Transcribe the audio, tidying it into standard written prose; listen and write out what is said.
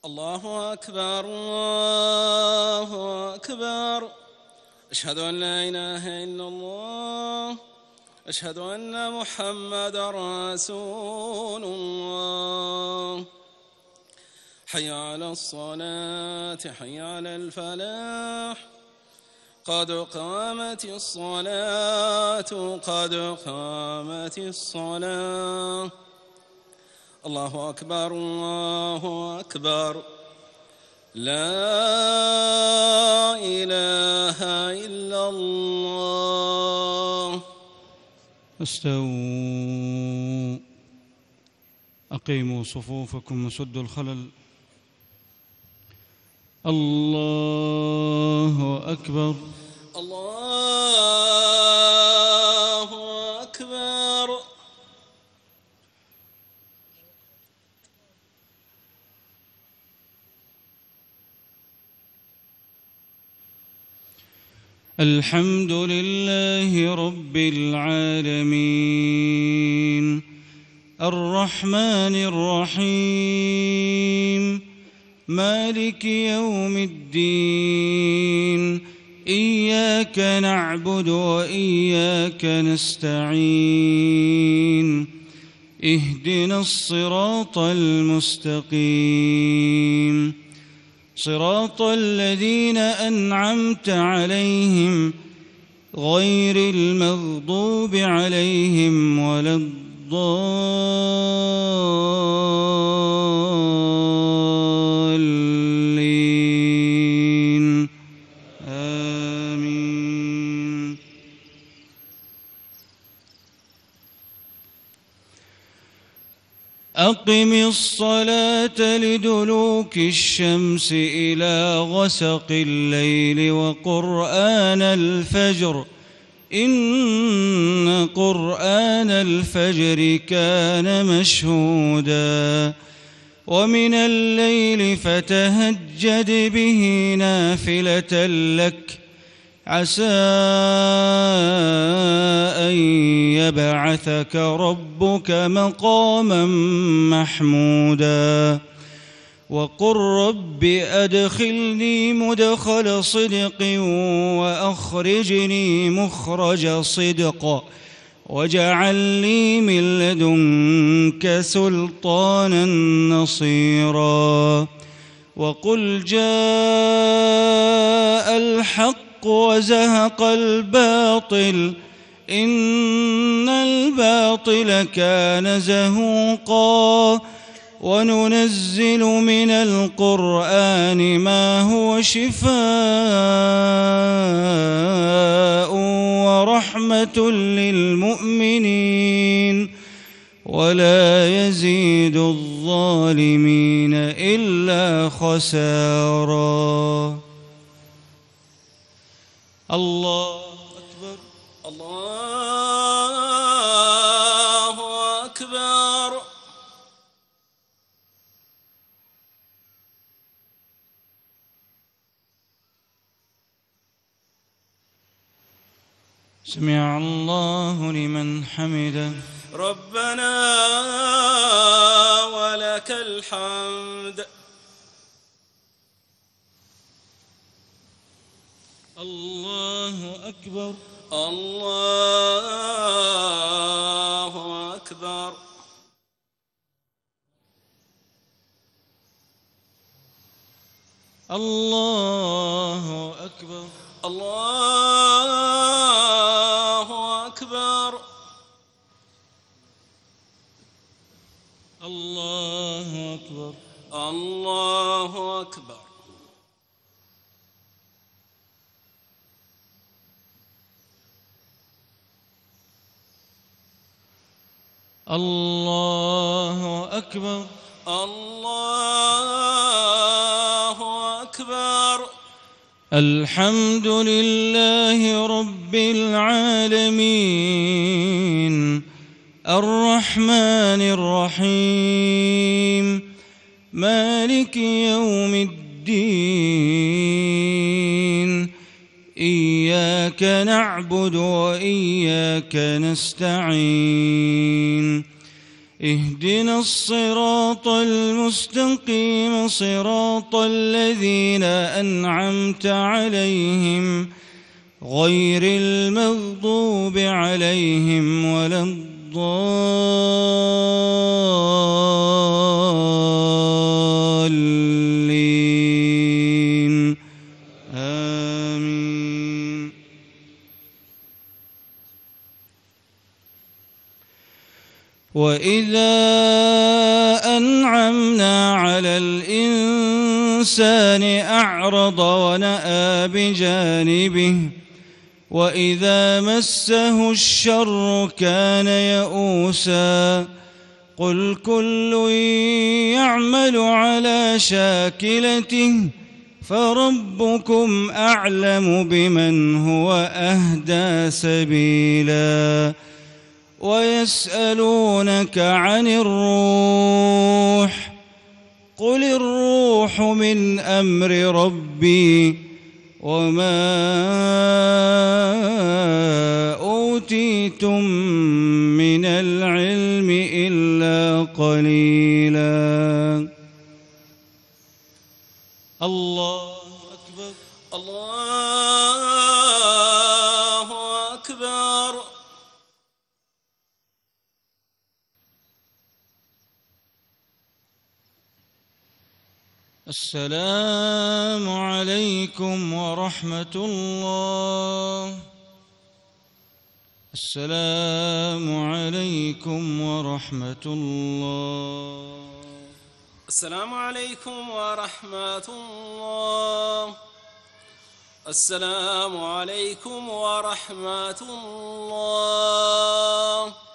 الله أكبر الله أكبر. أشهد أن لا إله إلا الله. أشهد أن محمدًا رسول الله. حي على الصلاة حي على الفلاح. قد قامت الصلاة قد قامت الصلاة. الله أكبر الله أكبر. لا إله إلا الله. استووا، أقيموا صفوفكم وسدوا الخلل. الله أكبر الله أكبر. الحمد لله رب العالمين الرحمن الرحيم مالك يوم الدين. إياك نعبد وإياك نستعين. اهدنا الصراط المستقيم، صراط الذين أنعمت عليهم غير المغضوب عليهم ولا الضالين. آمين. أقم الصلاة لدلوك الشمس إلى غسق الليل وقرآن الفجر، إن قرآن الفجر كان مشهودا. ومن الليل فتهجد به نافلة لك، عسى أن يبعثك ربك مقاما محمودا. وقل رب أدخلني مدخل صدق وأخرجني مخرج صدق واجعل لي من لدنك سلطانا نصيرا. وقل جاء الحق وزهق الباطل إن الباطل كان زهوقا. وننزل من القرآن ما هو شفاء ورحمة للمؤمنين ولا يزيد الظالمين إلا خسارا. الله أكبر الله أكبر. سمع الله لمن حمده. ربنا ولك الحمد. الله أكبر الله أكبر. الله أكبر الله أكبر. الله أكبر الله أكبر. الله أكبر الله أكبر. الحمد لله رب العالمين الرحمن الرحيم مالك يوم الدين. إياك نعبد وإياك نستعين. اهدنا الصراط المستقيم صراط الذين أنعمت عليهم غير المغضوب عليهم ولا الضالين آمين. وإذا أنعمنا على الإنسان أعرض ونأى بجانبه وإذا مسه الشر كان يئوسا قل كل يعمل على شاكلته فربكم أعلم بمن هو أهدى سبيلا ويسألونك عن الروح قل الروح من أمر ربي وما أوتيتم من العلم إلا قليلا. الله أكبر الله أكبر. السلام عليكم ورحمة الله. السلام عليكم ورحمة الله. السلام عليكم ورحمة الله. السلام عليكم ورحمة الله.